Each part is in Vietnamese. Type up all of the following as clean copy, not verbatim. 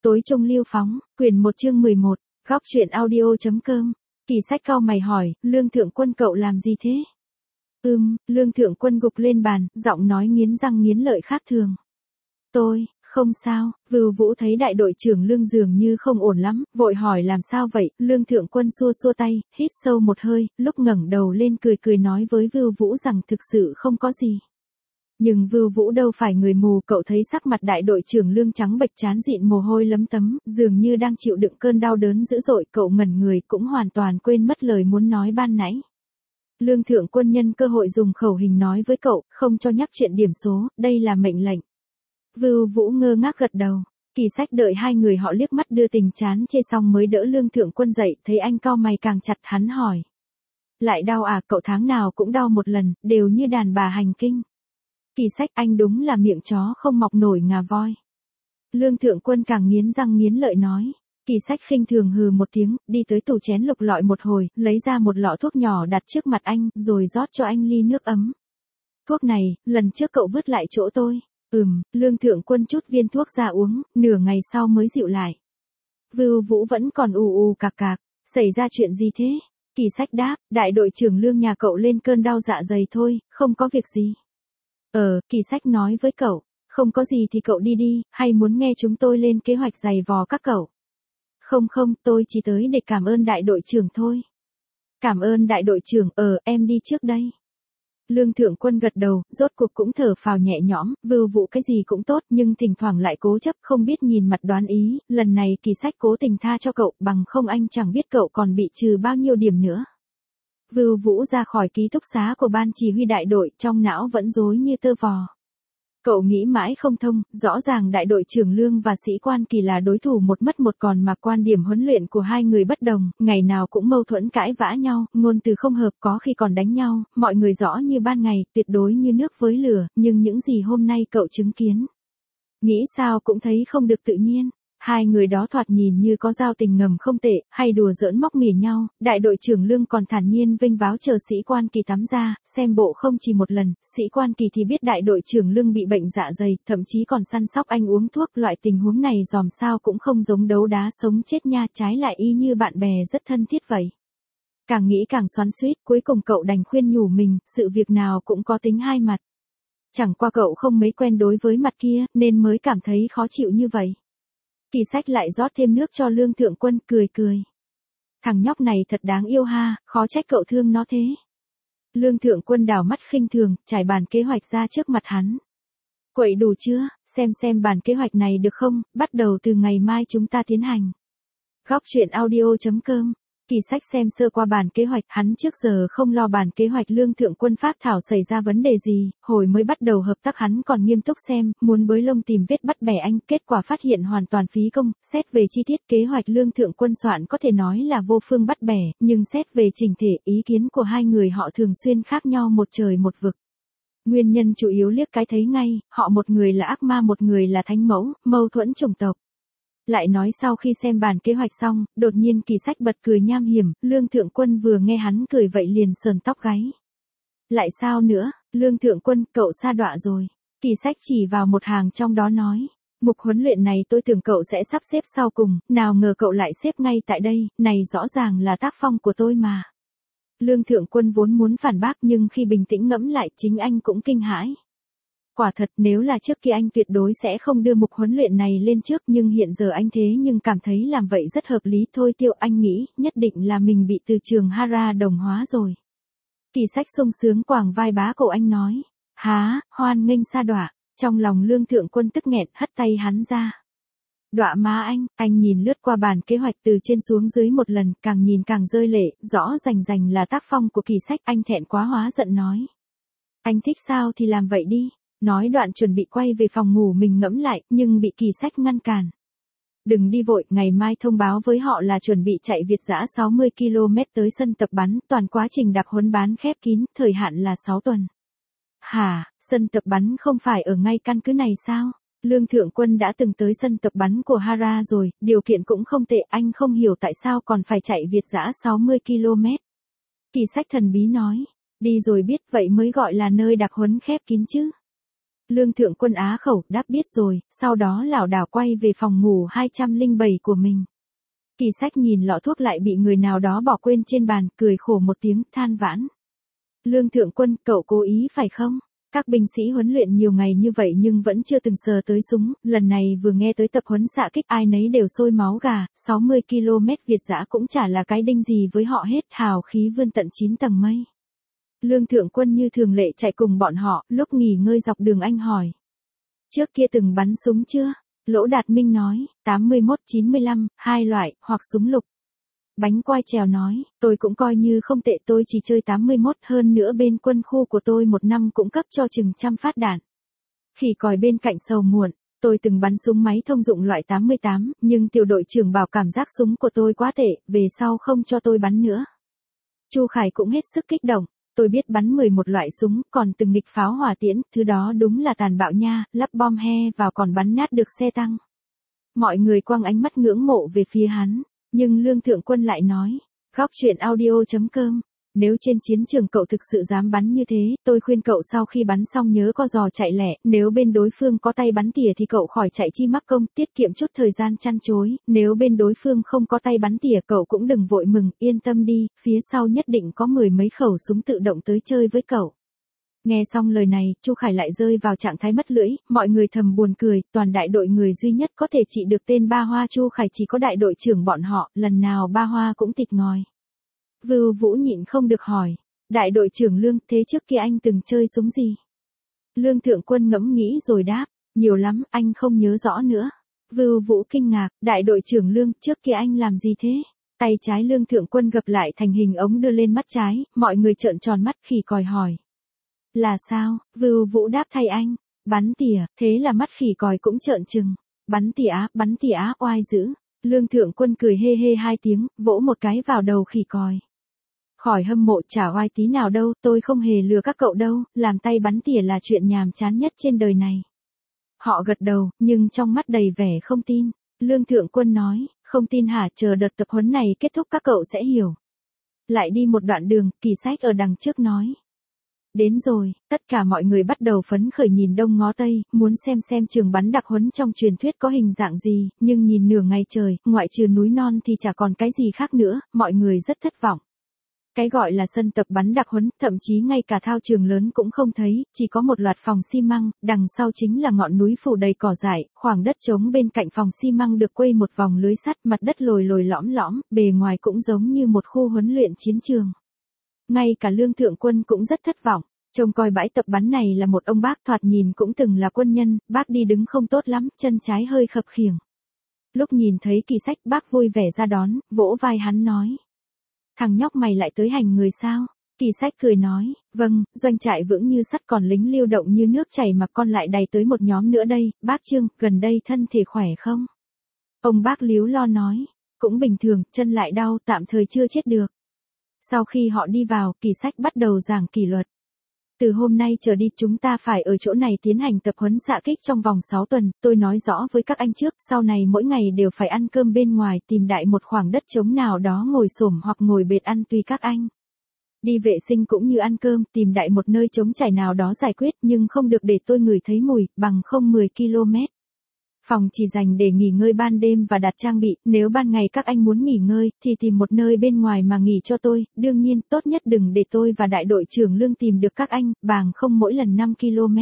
Tối trung lưu phóng, quyển 1 chương 11, góc truyện audio.com. Kỳ Sách cau mày hỏi, Lương Thượng Quân cậu làm gì thế? Lương Thượng Quân gục lên bàn, giọng nói nghiến răng nghiến lợi khác thường. Tôi, không sao. Vưu Vũ thấy đại đội trưởng Lương dường như không ổn lắm, vội hỏi làm sao vậy. Lương Thượng Quân xua xua tay, hít sâu một hơi, lúc ngẩng đầu lên cười cười nói với Vưu Vũ rằng thực sự không có gì. Nhưng Vưu Vũ đâu phải người mù, cậu thấy sắc mặt đại đội trưởng Lương trắng bệch, trán dịn mồ hôi lấm tấm, dường như đang chịu đựng cơn đau đớn dữ dội, cậu ngẩn người cũng hoàn toàn quên mất lời muốn nói ban nãy. Lương Thượng Quân nhân cơ hội dùng khẩu hình nói với cậu, không cho nhắc chuyện điểm số, đây là mệnh lệnh. Vưu Vũ ngơ ngác gật đầu. Kỳ Sách đợi hai người họ liếc mắt đưa tình chán chê xong mới đỡ Lương Thượng Quân dậy, thấy anh cau mày càng chặt, hắn hỏi. Lại đau à? Cậu tháng nào cũng đau một lần, đều như đàn bà hành kinh. Kỳ Sách, anh đúng là miệng chó không mọc nổi ngà voi. Lương Thượng Quân càng nghiến răng nghiến lợi nói. Kỳ Sách khinh thường hừ một tiếng, đi tới tủ chén lục lọi một hồi, lấy ra một lọ thuốc nhỏ đặt trước mặt anh, rồi rót cho anh ly nước ấm. Thuốc này, lần trước cậu vứt lại chỗ tôi. Lương Thượng Quân chút viên thuốc ra uống, nửa ngày sau mới dịu lại. Vưu Vũ vẫn còn ù cạc cạc, xảy ra chuyện gì thế? Kỳ Sách đáp, đại đội trưởng Lương nhà cậu lên cơn đau dạ dày thôi, không có việc gì. Kỳ Sách nói với cậu, không có gì thì cậu đi đi, hay muốn nghe chúng tôi lên kế hoạch giày vò các cậu? Không, tôi chỉ tới để cảm ơn đại đội trưởng thôi. Cảm ơn đại đội trưởng, em đi trước đây. Lương Thượng Quân gật đầu, rốt cuộc cũng thở phào nhẹ nhõm, Vưu Vũ cái gì cũng tốt nhưng thỉnh thoảng lại cố chấp, không biết nhìn mặt đoán ý, lần này Kỳ Sách cố tình tha cho cậu, bằng không anh chẳng biết cậu còn bị trừ bao nhiêu điểm nữa. Vưu Vũ ra khỏi ký túc xá của ban chỉ huy đại đội, trong não vẫn rối như tơ vò. Cậu nghĩ mãi không thông, rõ ràng đại đội trưởng Lương và sĩ quan Kỳ là đối thủ một mất một còn mà quan điểm huấn luyện của hai người bất đồng, ngày nào cũng mâu thuẫn cãi vã nhau, ngôn từ không hợp, có khi còn đánh nhau, mọi người rõ như ban ngày, tuyệt đối như nước với lửa, nhưng những gì hôm nay cậu chứng kiến. Nghĩ sao cũng thấy không được tự nhiên. Hai người đó thoạt nhìn như có giao tình ngầm không tệ, hay đùa giỡn móc mỉa nhau, đại đội trưởng Lương còn thản nhiên vênh váo chờ sĩ quan Kỳ tắm ra, xem bộ không chỉ một lần, sĩ quan Kỳ thì biết đại đội trưởng Lương bị bệnh dạ dày, thậm chí còn săn sóc anh uống thuốc, loại tình huống này dòm sao cũng không giống đấu đá sống chết nha, trái lại y như bạn bè rất thân thiết vậy. Càng nghĩ càng xoắn xuýt, cuối cùng cậu đành khuyên nhủ mình, sự việc nào cũng có tính hai mặt. Chẳng qua cậu không mấy quen đối với mặt kia, nên mới cảm thấy khó chịu như vậy. Kỳ Sách lại rót thêm nước cho Lương Thượng Quân, cười. Thằng nhóc này thật đáng yêu ha, khó trách cậu thương nó thế. Lương Thượng Quân đảo mắt khinh thường, trải bàn kế hoạch ra trước mặt hắn. Quậy đủ chưa, xem bàn kế hoạch này được không, bắt đầu từ ngày mai chúng ta tiến hành. Góc truyện audio.com. Kỳ Sách xem sơ qua bản kế hoạch, hắn trước giờ không lo bản kế hoạch Lương Thượng Quân phát thảo xảy ra vấn đề gì, hồi mới bắt đầu hợp tác hắn còn nghiêm túc xem, muốn bới lông tìm vết bắt bẻ anh, kết quả phát hiện hoàn toàn phí công, xét về chi tiết kế hoạch Lương Thượng Quân soạn có thể nói là vô phương bắt bẻ, nhưng xét về trình thể, ý kiến của hai người họ thường xuyên khác nhau một trời một vực. Nguyên nhân chủ yếu liếc cái thấy ngay, họ một người là ác ma một người là thánh mẫu, mâu thuẫn chủng tộc. Lại nói sau khi xem bản kế hoạch xong, đột nhiên Kỳ Sách bật cười nham hiểm, Lương Thượng Quân vừa nghe hắn cười vậy liền sờn tóc gáy. Lại sao nữa, Lương Thượng Quân, cậu sa đọa rồi. Kỳ Sách chỉ vào một hàng trong đó nói, mục huấn luyện này tôi tưởng cậu sẽ sắp xếp sau cùng, nào ngờ cậu lại xếp ngay tại đây, này rõ ràng là tác phong của tôi mà. Lương Thượng Quân vốn muốn phản bác nhưng khi bình tĩnh ngẫm lại chính anh cũng kinh hãi. Quả thật nếu là trước kia anh tuyệt đối sẽ không đưa mục huấn luyện này lên trước nhưng hiện giờ anh thế nhưng cảm thấy làm vậy rất hợp lý thôi Tiêu anh nghĩ nhất định là mình bị từ trường Hara đồng hóa rồi. Kỳ Sách sung sướng quàng vai bá cổ anh nói. Há, hoan nghênh sa đọa, trong lòng Lương Thượng Quân tức nghẹn hất tay hắn ra. Đọa má anh nhìn lướt qua bản kế hoạch từ trên xuống dưới một lần càng nhìn càng rơi lệ, rõ rành là tác phong của Kỳ Sách anh thẹn quá hóa giận nói. Anh thích sao thì làm vậy đi. Nói đoạn chuẩn bị quay về phòng ngủ mình ngẫm lại, nhưng bị Kỳ Sách ngăn cản. Đừng đi vội, ngày mai thông báo với họ là chuẩn bị chạy Việt dã 60 km tới sân tập bắn, toàn quá trình đặc huấn bán khép kín, thời hạn là 6 tuần. Hả, sân tập bắn không phải ở ngay căn cứ này sao? Lương Thượng Quân đã từng tới sân tập bắn của Hara rồi, điều kiện cũng không tệ, anh không hiểu tại sao còn phải chạy Việt dã 60 km. Kỳ Sách thần bí nói, đi rồi biết vậy mới gọi là nơi đặc huấn khép kín chứ. Lương Thượng Quân á khẩu đáp biết rồi, sau đó lảo đảo quay về phòng ngủ 207 của mình. Kỳ Sách nhìn lọ thuốc lại bị người nào đó bỏ quên trên bàn, cười khổ một tiếng, than vãn. Lương Thượng Quân, cậu cố ý phải không? Các binh sĩ huấn luyện nhiều ngày như vậy nhưng vẫn chưa từng sờ tới súng, lần này vừa nghe tới tập huấn xạ kích ai nấy đều sôi máu gà, 60 km Việt dã cũng chả là cái đinh gì với họ hết, hào khí vươn tận 9 tầng mây. Lương Thượng Quân như thường lệ chạy cùng bọn họ, lúc nghỉ ngơi dọc đường anh hỏi. Trước kia từng bắn súng chưa? Lỗ Đạt Minh nói, 81-95, hai loại, hoặc súng lục. Bánh quai trèo nói, tôi cũng coi như không tệ, tôi chỉ chơi 81, hơn nữa bên quân khu của tôi một năm cũng cấp cho chừng 100 phát đạn. Khỉ còi bên cạnh sầu muộn, tôi từng bắn súng máy thông dụng loại 88, nhưng tiểu đội trưởng bảo cảm giác súng của tôi quá tệ, về sau không cho tôi bắn nữa. Chu Khải cũng hết sức kích động, tôi biết bắn 11 loại súng, còn từng nghịch pháo hỏa tiễn, thứ đó đúng là tàn bạo nha, lắp bom he vào còn bắn nát được xe tăng. Mọi người quăng ánh mắt ngưỡng mộ về phía hắn. Nhưng Lương Thượng Quân lại nói, góc chuyện audio.com, nếu trên chiến trường cậu thực sự dám bắn như thế, tôi khuyên cậu sau khi bắn xong nhớ co giò chạy lẹ, nếu bên đối phương có tay bắn tỉa thì cậu khỏi chạy chi mắc công, tiết kiệm chút thời gian chăn chối, nếu bên đối phương không có tay bắn tỉa cậu cũng đừng vội mừng, yên tâm đi, phía sau nhất định có 10 mấy khẩu súng tự động tới chơi với cậu. Nghe xong lời này, Chu Khải lại rơi vào trạng thái mất lưỡi, mọi người thầm buồn cười, toàn đại đội người duy nhất có thể trị được tên Ba Hoa Chu Khải chỉ có đại đội trưởng bọn họ, lần nào Ba Hoa cũng tịt ngòi. Vưu Vũ nhịn không được hỏi, đại đội trưởng Lương, thế trước kia anh từng chơi súng gì? Lương Thượng Quân ngẫm nghĩ rồi đáp, nhiều lắm, anh không nhớ rõ nữa. Vưu Vũ kinh ngạc, đại đội trưởng Lương, trước kia anh làm gì thế? Tay trái Lương Thượng Quân gập lại thành hình ống đưa lên mắt trái, mọi người trợn tròn mắt khỉ còi hỏi. Là sao? Vưu Vũ đáp thay anh. Bắn tỉa, thế là mắt khỉ còi cũng trợn trừng. Bắn tỉa á, oai dữ. Lương Thượng Quân cười hê hê hai tiếng, vỗ một cái vào đầu khỉ còi. Khỏi hâm mộ chả oai tí nào đâu, tôi không hề lừa các cậu đâu, làm tay bắn tỉa là chuyện nhàm chán nhất trên đời này. Họ gật đầu, nhưng trong mắt đầy vẻ không tin. Lương Thượng Quân nói, không tin hả, chờ đợt tập huấn này kết thúc các cậu sẽ hiểu. Lại đi một đoạn đường, Kỳ Sách ở đằng trước nói. Đến rồi, tất cả mọi người bắt đầu phấn khởi nhìn đông ngó tây, muốn xem trường bắn đặc huấn trong truyền thuyết có hình dạng gì, nhưng nhìn nửa ngày trời, ngoại trừ núi non thì chả còn cái gì khác nữa, mọi người rất thất vọng. Cái gọi là sân tập bắn đặc huấn, thậm chí ngay cả thao trường lớn cũng không thấy, chỉ có một loạt phòng xi măng, đằng sau chính là ngọn núi phủ đầy cỏ dại, khoảng đất trống bên cạnh phòng xi măng được quây một vòng lưới sắt, mặt đất lồi lồi lõm lõm, bề ngoài cũng giống như một khu huấn luyện chiến trường. Ngay cả Lương Thượng Quân cũng rất thất vọng, trông coi bãi tập bắn này là một ông bác thoạt nhìn cũng từng là quân nhân, bác đi đứng không tốt lắm, chân trái hơi khập khiễng. Lúc nhìn thấy Kỳ Sách bác vui vẻ ra đón, vỗ vai hắn nói. Thằng nhóc mày lại tới hành người sao? Kỳ Sách cười nói, vâng, doanh trại vững như sắt còn lính lưu động như nước chảy mà con lại đầy tới một nhóm nữa đây, bác Trương, gần đây thân thể khỏe không? Ông bác líu lo nói, cũng bình thường, chân lại đau, tạm thời chưa chết được. Sau khi họ đi vào, Kỳ Sách bắt đầu giảng kỷ luật. Từ hôm nay trở đi chúng ta phải ở chỗ này tiến hành tập huấn xạ kích trong vòng 6 tuần, tôi nói rõ với các anh trước, sau này mỗi ngày đều phải ăn cơm bên ngoài, tìm đại một khoảng đất trống nào đó ngồi xổm hoặc ngồi bệt ăn tùy các anh. Đi vệ sinh cũng như ăn cơm, tìm đại một nơi trống trải nào đó giải quyết, nhưng không được để tôi ngửi thấy mùi, bằng không 10 km. Phòng chỉ dành để nghỉ ngơi ban đêm và đặt trang bị, nếu ban ngày các anh muốn nghỉ ngơi, thì tìm một nơi bên ngoài mà nghỉ cho tôi, đương nhiên, tốt nhất đừng để tôi và đại đội trưởng Lương tìm được các anh, bằng không mỗi lần 5 km.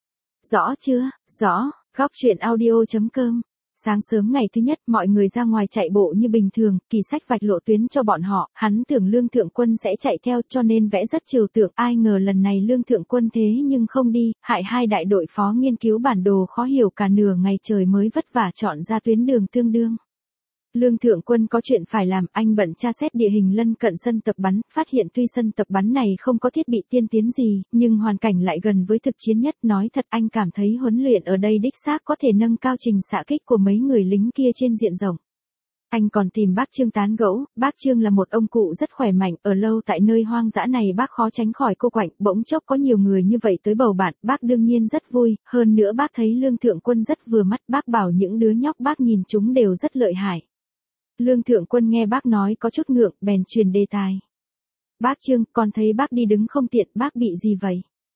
Rõ chưa? Rõ, góc chuyện audio.com. Sáng sớm ngày thứ nhất, mọi người ra ngoài chạy bộ như bình thường, Kỳ Sách vạch lộ tuyến cho bọn họ, hắn tưởng Lương Thượng Quân sẽ chạy theo cho nên vẽ rất trừu tượng, ai ngờ lần này Lương Thượng Quân thế nhưng không đi, hại hai đại đội phó nghiên cứu bản đồ khó hiểu cả nửa ngày trời mới vất vả chọn ra tuyến đường tương đương. Lương Thượng Quân có chuyện phải làm, anh bận tra xét địa hình lân cận sân tập bắn, phát hiện tuy sân tập bắn này không có thiết bị tiên tiến gì, nhưng hoàn cảnh lại gần với thực chiến nhất, nói thật anh cảm thấy huấn luyện ở đây đích xác có thể nâng cao trình xạ kích của mấy người lính kia trên diện rộng. Anh còn tìm bác Trương tán gẫu, bác Trương là một ông cụ rất khỏe mạnh, ở lâu tại nơi hoang dã này bác khó tránh khỏi cô quạnh, bỗng chốc có nhiều người như vậy tới bầu bạn, bác đương nhiên rất vui, hơn nữa bác thấy Lương Thượng Quân rất vừa mắt, bác bảo những đứa nhóc bác nhìn chúng đều rất lợi hại. Lương Thượng Quân nghe bác nói có chút ngượng, bèn truyền đề tài. Bác Trương, con thấy bác đi đứng không tiện, bác bị gì vậy?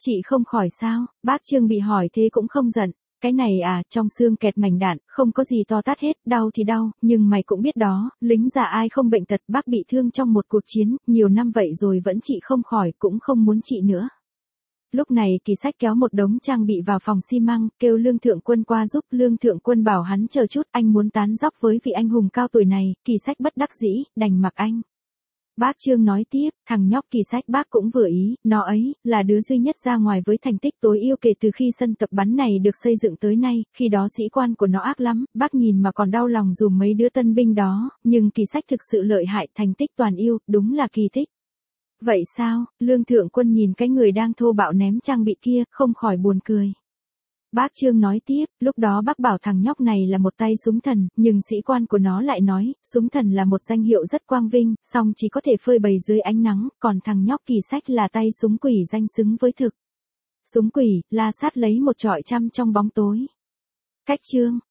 Chị không khỏi sao, bác Trương bị hỏi thế cũng không giận. Cái này à, trong xương kẹt mảnh đạn, không có gì to tát hết, đau thì đau, nhưng mày cũng biết đó, lính già ai không bệnh tật, bác bị thương trong một cuộc chiến, nhiều năm vậy rồi vẫn trị không khỏi, cũng không muốn trị nữa. Lúc này Kỳ Sách kéo một đống trang bị vào phòng xi măng, kêu Lương Thượng Quân qua giúp. Lương Thượng Quân bảo hắn chờ chút, anh muốn tán dóc với vị anh hùng cao tuổi này. Kỳ Sách bất đắc dĩ, đành mặc anh. Bác Trương nói tiếp, thằng nhóc Kỳ Sách bác cũng vừa ý, nó ấy, là đứa duy nhất ra ngoài với thành tích tối ưu kể từ khi sân tập bắn này được xây dựng tới nay, khi đó sĩ quan của nó ác lắm, bác nhìn mà còn đau lòng dùm mấy đứa tân binh đó, nhưng Kỳ Sách thực sự lợi hại, thành tích toàn ưu, đúng là kỳ tích. Vậy sao, Lương Thượng Quân nhìn cái người đang thô bạo ném trang bị kia, không khỏi buồn cười. Bác Trương nói tiếp, lúc đó bác bảo thằng nhóc này là một tay súng thần, nhưng sĩ quan của nó lại nói, súng thần là một danh hiệu rất quang vinh, song chỉ có thể phơi bày dưới ánh nắng, còn thằng nhóc Kỳ Sách là tay súng quỷ danh xứng với thực. Súng quỷ, la sát lấy một chọi trăm trong bóng tối. Cách chương